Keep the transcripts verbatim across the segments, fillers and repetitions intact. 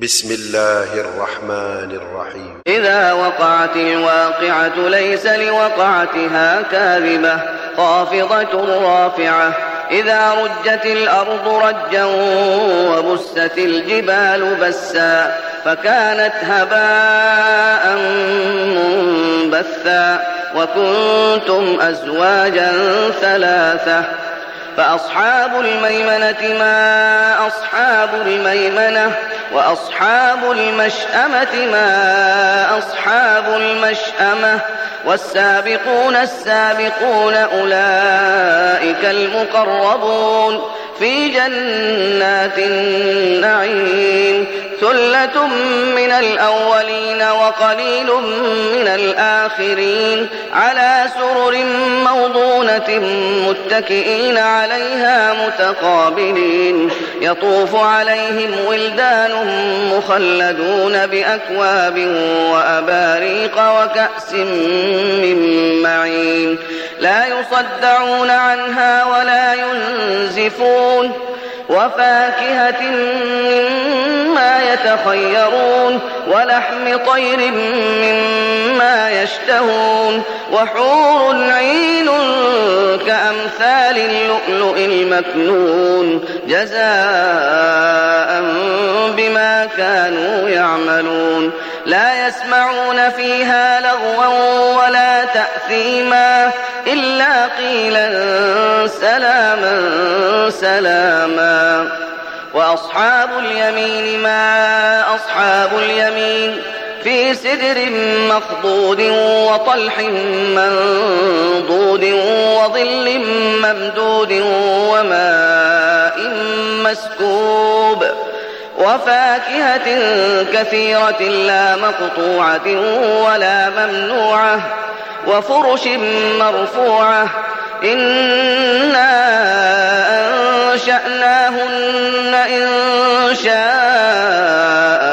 بسم الله الرحمن الرحيم إذا وقعت الواقعة ليس لوقعتها كاذبة خافضة رافعة إذا رجت الأرض رجا وبست الجبال بسا فكانت هباء منبثا وكنتم أزواجا ثلاثة فأصحاب الميمنة ما أصحاب الميمنة وأصحاب المشأمة ما أصحاب المشأمة والسابقون السابقون أولئك المقربون في جنات النعيم ثلة من الأولين وقليل من الآخرين على سرر موضونة متكئين عليها متقابلين يطوف عليهم ولدان مخلدون بأكواب وأباريق وكأس من معين لا يصدعون عنها ولا ينزفون وفاكهة مما يتخيرون ولحم طير مما يشتهون وحور عين كأمثال اللؤلؤ المكنون جزاء بما كانوا يعملون لا يسمعون فيها لغوا ولا تأثيما إلا قيلا سلاما سلاما وأصحاب اليمين ما أصحاب اليمين في سدر مخضود وطلح منضود وظل ممدود وماء مسكوب وفاكهة كثيرة لا مقطوعة ولا ممنوعة وفرش مرفوعة إنا أنشأناهن إن شاء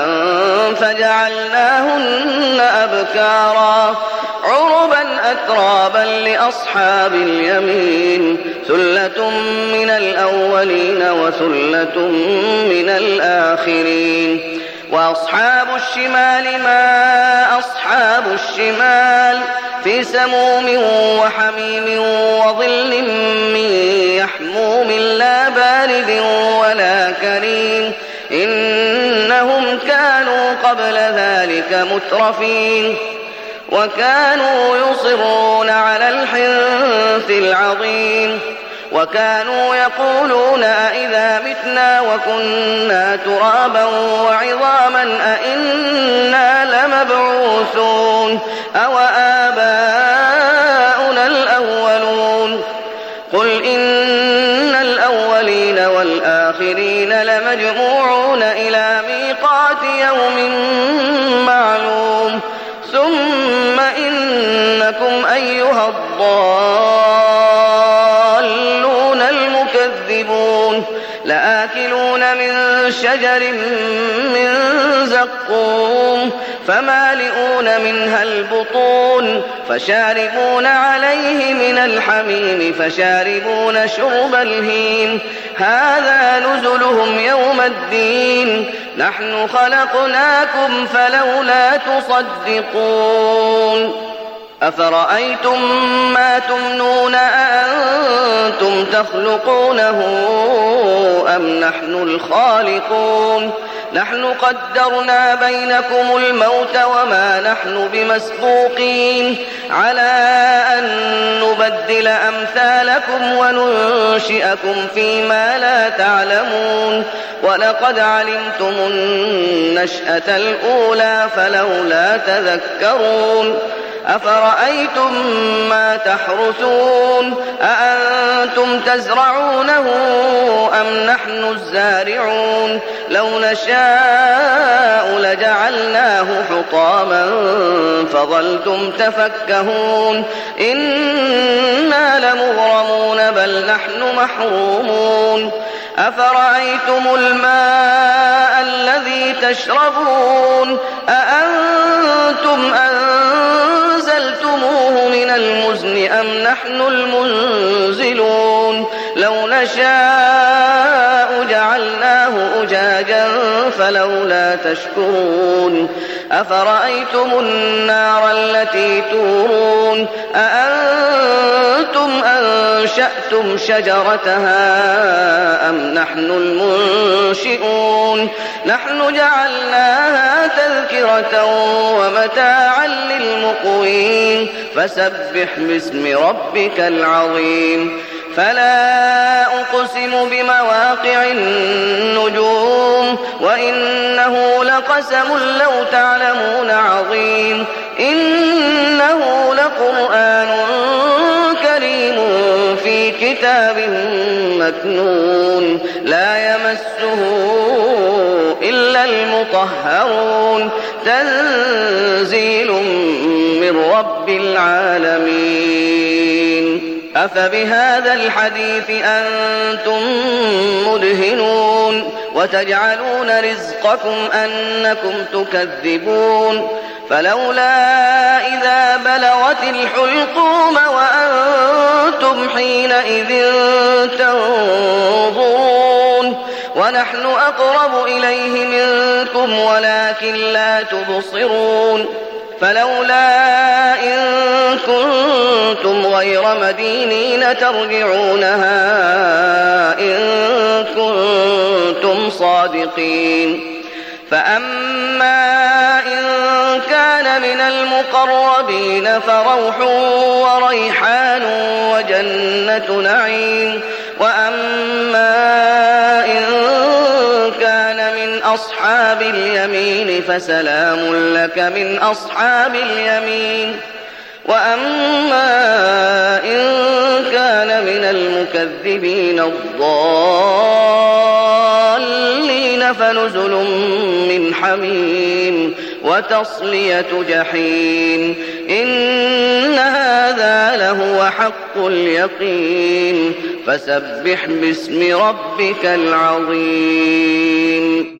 فجعلناهن أبكارا عربا أترابا لأصحاب اليمين ثلة من الأولين وثلة من الآخرين وأصحاب الشمال ما أصحاب الشمال في سموم وحميم وظل من يحموم لا بارد ولا كريم إنهم كانوا قبل ذلك مترفين وكانوا يصرون على الحنث العظيم وكانوا يقولون أئذا متنا وكنا ترابا وعظاما أئنا لمبعوثون أو آباؤنا الأولون قل إن الأولين والآخرين لمجموعون إلى ميقات يوم معلوم ثم إنكم أيها الضالون المكذبون لآكلون من شجر من زقوم فمالئون منها البطون فشاربون عليه من الحميم فشاربون شرب الهيم هذا نزلهم يوم الدين نحن خلقناكم فلولا تصدقون أفرأيتم ما تمنون أأنتم تخلقونه أم نحن الخالقون نحن قدرنا بينكم الموت وما نحن بمسبوقين على أن نبدل أمثالكم وننشئكم فيما لا تعلمون ولقد علمتم النشأة الأولى فلولا تذكرون أفرأيتم ما تحرثون أأنتم تزرعونه أم نحن الزارعون لو نشاء لجعلناه حطاما فظلتم تفكهون إنا لمغرمون بل نحن محرومون أفرأيتم الماء الذي تشربون أأنتم أنزلتموه من المزن أم نحن المنزلون لو نشاء فجعلناه أجاجا فلولا تشكرون أفرأيتم النار التي تورون أأنتم أنشأتم شجرتها أم نحن المنشئون نحن جعلناها تذكرة ومتاعا للمقوين فسبح باسم ربك العظيم فلا أقسم بمواقع النجوم وإنه لقسم لو تعلمون عظيم إنه لقرآن كريم في كتاب مكنون لا يمسه إلا المطهرون تنزيل من رب العالمين أفبهذا الحديث أنتم مدهنون وتجعلون رزقكم أنكم تكذبون فلولا إذا بلغت الحلقوم وأنتم حينئذ تنظرون ونحن أقرب إليه منكم ولكن لا تبصرون فلولا إن كنتم غير مدينين ترجعونها إن كنتم صادقين فأما إن كان من المقربين فروح وريحان وجنة نعيم وأما إن كان من أصحاب اليمين فسلام لك من أصحاب اليمين وأما إن كان من المكذبين الضالين فنزل من حميم وتصلية جحيم إن هذا لهو حق اليقين فسبح باسم ربك العظيم